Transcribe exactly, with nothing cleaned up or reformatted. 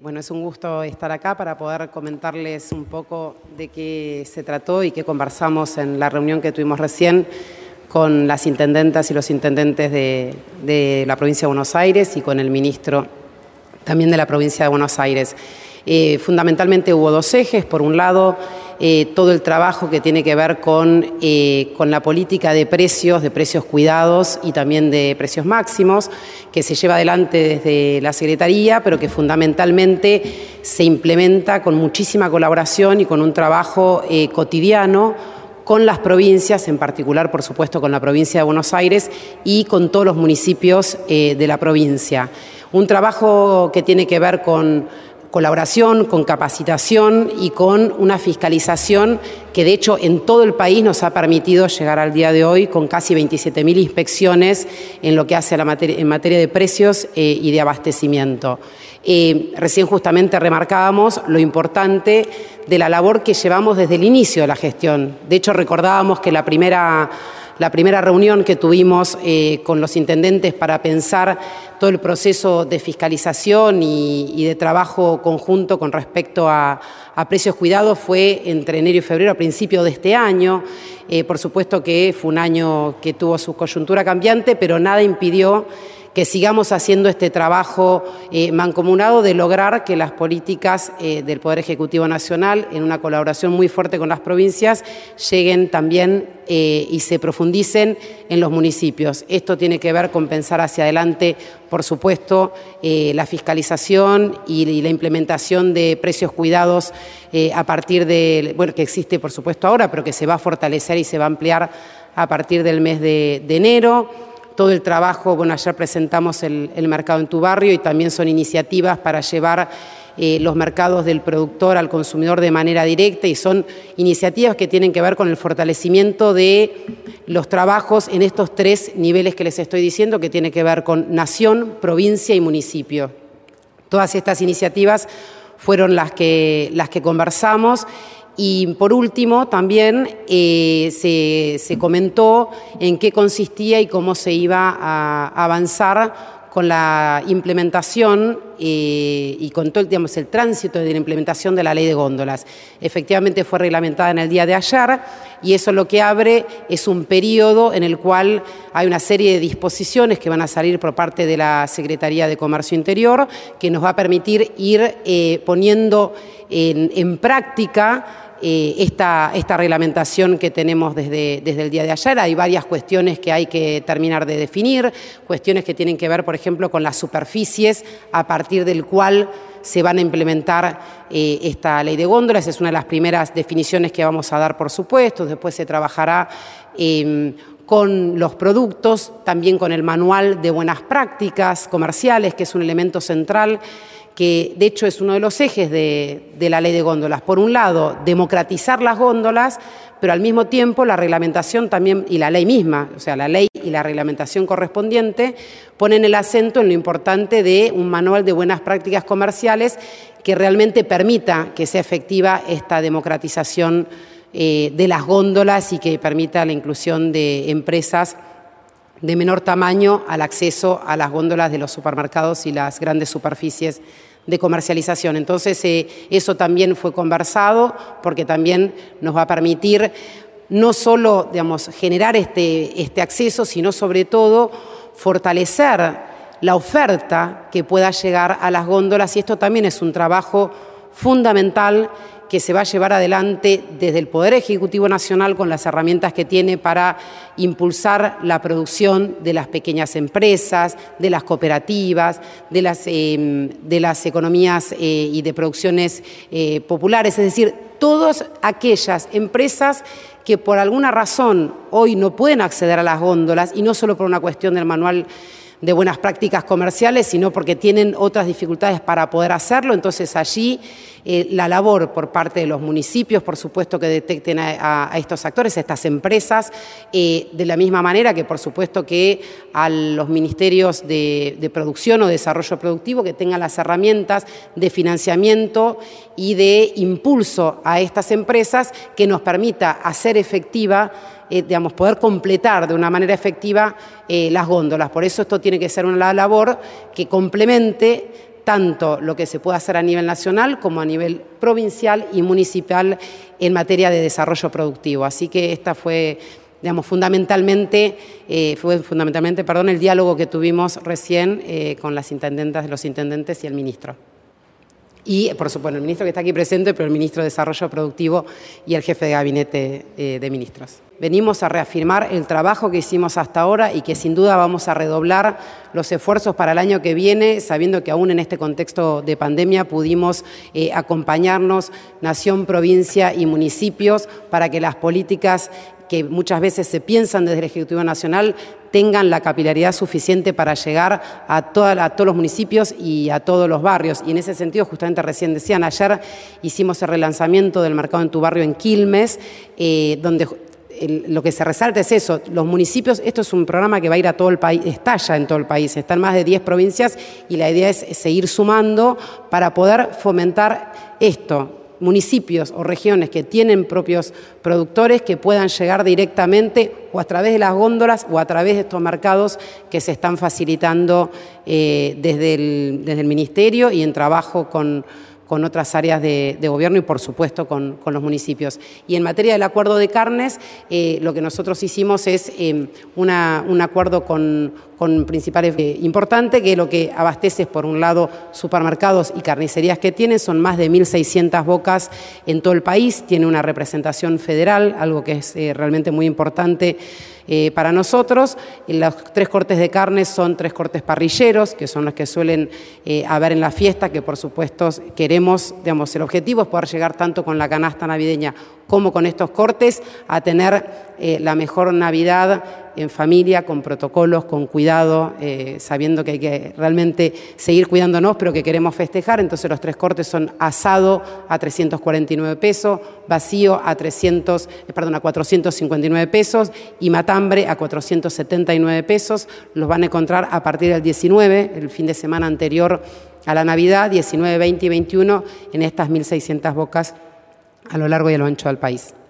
Bueno, es un gusto estar acá para poder comentarles un poco de qué se trató y qué conversamos en la reunión que tuvimos recién con las intendentas y los intendentes de, de la provincia de Buenos Aires y con el ministro también de la provincia de Buenos Aires. Eh, fundamentalmente hubo dos ejes. Por un lado, eh, todo el trabajo que tiene que ver con, eh, con la política de precios, de precios cuidados y también de precios máximos, que se lleva adelante desde la Secretaría, pero que fundamentalmente se implementa con muchísima colaboración y con un trabajo eh, cotidiano con las provincias, en particular, por supuesto, con la provincia de Buenos Aires y con todos los municipios eh, de la provincia. Un trabajo que tiene que ver con colaboración, con capacitación y con una fiscalización que de hecho en todo el país nos ha permitido llegar al día de hoy con casi veintisiete mil inspecciones en lo que hace a la materia, en materia de precios eh, y de abastecimiento. Eh, recién justamente remarcábamos lo importante de la labor que llevamos desde el inicio de la gestión. De hecho, recordábamos que la primera La primera reunión que tuvimos eh, con los intendentes para pensar todo el proceso de fiscalización y, y de trabajo conjunto con respecto a, a precios cuidados fue entre enero y febrero, a principio de este año. Eh, por supuesto que fue un año que tuvo su coyuntura cambiante, pero nada impidió que sigamos haciendo este trabajo eh, mancomunado de lograr que las políticas eh, del Poder Ejecutivo Nacional, en una colaboración muy fuerte con las provincias, lleguen también eh, y se profundicen en los municipios. Esto tiene que ver con pensar hacia adelante, por supuesto, eh, la fiscalización y, y la implementación de precios cuidados eh, a partir de, bueno, que existe por supuesto ahora, pero que se va a fortalecer y se va a ampliar a partir del mes de, de enero. Todo el trabajo, bueno, ayer presentamos el, el mercado en tu barrio y también son iniciativas para llevar eh, los mercados del productor al consumidor de manera directa y son iniciativas que tienen que ver con el fortalecimiento de los trabajos en estos tres niveles que les estoy diciendo, que tiene que ver con nación, provincia y municipio. Todas estas iniciativas fueron las que, las que conversamos. Y por último, también eh, se, se comentó en qué consistía y cómo se iba a avanzar con la implementación eh, y con todo el, digamos, el tránsito de la implementación de la ley de góndolas. Efectivamente fue reglamentada en el día de ayer y eso lo que abre es un periodo en el cual hay una serie de disposiciones que van a salir por parte de la Secretaría de Comercio Interior que nos va a permitir ir eh, poniendo en, en práctica Eh, esta, esta reglamentación que tenemos desde, desde el día de ayer. Hay varias cuestiones que hay que terminar de definir, cuestiones que tienen que ver, por ejemplo, con las superficies a partir del cual se van a implementar eh, esta ley de góndolas. Es una de las primeras definiciones que vamos a dar, por supuesto. Después se trabajará eh, con los productos, también con el manual de buenas prácticas comerciales, que es un elemento central que de hecho es uno de los ejes de, de la ley de góndolas. Por un lado, democratizar las góndolas, pero al mismo tiempo la reglamentación también, y la ley misma, o sea, la ley y la reglamentación correspondiente, ponen el acento en lo importante de un manual de buenas prácticas comerciales que realmente permita que sea efectiva esta democratización eh, de las góndolas y que permita la inclusión de empresas de menor tamaño al acceso a las góndolas de los supermercados y las grandes superficies de comercialización. Entonces, eh, eso también fue conversado porque también nos va a permitir no solo, digamos, generar este, este acceso, sino sobre todo fortalecer la oferta que pueda llegar a las góndolas y esto también es un trabajo fundamental que se va a llevar adelante desde el Poder Ejecutivo Nacional con las herramientas que tiene para impulsar la producción de las pequeñas empresas, de las cooperativas, de las, eh, de las economías eh, y de producciones eh, populares, es decir, todas aquellas empresas que por alguna razón hoy no pueden acceder a las góndolas y no solo por una cuestión del manual de buenas prácticas comerciales, sino porque tienen otras dificultades para poder hacerlo. Entonces allí eh, la labor por parte de los municipios, por supuesto que detecten a, a, a estos actores, a estas empresas, eh, de la misma manera que por supuesto que a los ministerios de, de producción o desarrollo productivo que tengan las herramientas de financiamiento y de impulso a estas empresas que nos permita hacer efectiva Eh, digamos, poder completar de una manera efectiva eh, las góndolas. Por eso esto tiene que ser una labor que complemente tanto lo que se puede hacer a nivel nacional como a nivel provincial y municipal en materia de desarrollo productivo. Así que esta fue, digamos, fundamentalmente, eh, fue fundamentalmente, perdón, el diálogo que tuvimos recién eh, con las intendentas, los intendentes y el ministro. Y, por supuesto, el ministro que está aquí presente, pero el ministro de Desarrollo Productivo y el jefe de gabinete eh, de ministros. Venimos a reafirmar el trabajo que hicimos hasta ahora y que sin duda vamos a redoblar los esfuerzos para el año que viene, sabiendo que aún en este contexto de pandemia pudimos eh, acompañarnos nación, provincia y municipios para que las políticas que muchas veces se piensan desde el Ejecutivo Nacional tengan la capilaridad suficiente para llegar a, toda, a todos los municipios y a todos los barrios. Y en ese sentido, justamente recién decían, ayer hicimos el relanzamiento del Mercado en tu Barrio en Quilmes, eh, donde el, lo que se resalta es eso, los municipios, esto es un programa que va a ir a todo el país, está ya en todo el país, está en más de diez provincias y la idea es seguir sumando para poder fomentar esto, municipios o regiones que tienen propios productores que puedan llegar directamente o a través de las góndolas o a través de estos mercados que se están facilitando eh, desde, el, desde el Ministerio y en trabajo con, con otras áreas de, de gobierno y, por supuesto, con, con los municipios. Y en materia del acuerdo de carnes, eh, lo que nosotros hicimos es eh, una, un acuerdo con, con principales eh, importante, que lo que abastece es, por un lado, supermercados y carnicerías que tienen, son más de mil seiscientas bocas en todo el país, tiene una representación federal, algo que es eh, realmente muy importante Eh, para nosotros. Los tres cortes de carne son tres cortes parrilleros, que son los que suelen eh, haber en la fiesta, que por supuesto queremos, digamos, el objetivo es poder llegar tanto con la canasta navideña como con estos cortes a tener eh, la mejor Navidad en familia, con protocolos, con cuidado, eh, sabiendo que hay que realmente seguir cuidándonos, pero que queremos festejar. Entonces los tres cortes son asado a trescientos cuarenta y nueve pesos, vacío a, trescientos, eh, perdón, a cuatrocientos cincuenta y nueve pesos y matambre a cuatrocientos setenta y nueve pesos. Los van a encontrar a partir del diecinueve, el fin de semana anterior a la Navidad, diecinueve, veinte y veintiuno, en estas mil seiscientas bocas a lo largo y a lo ancho del país.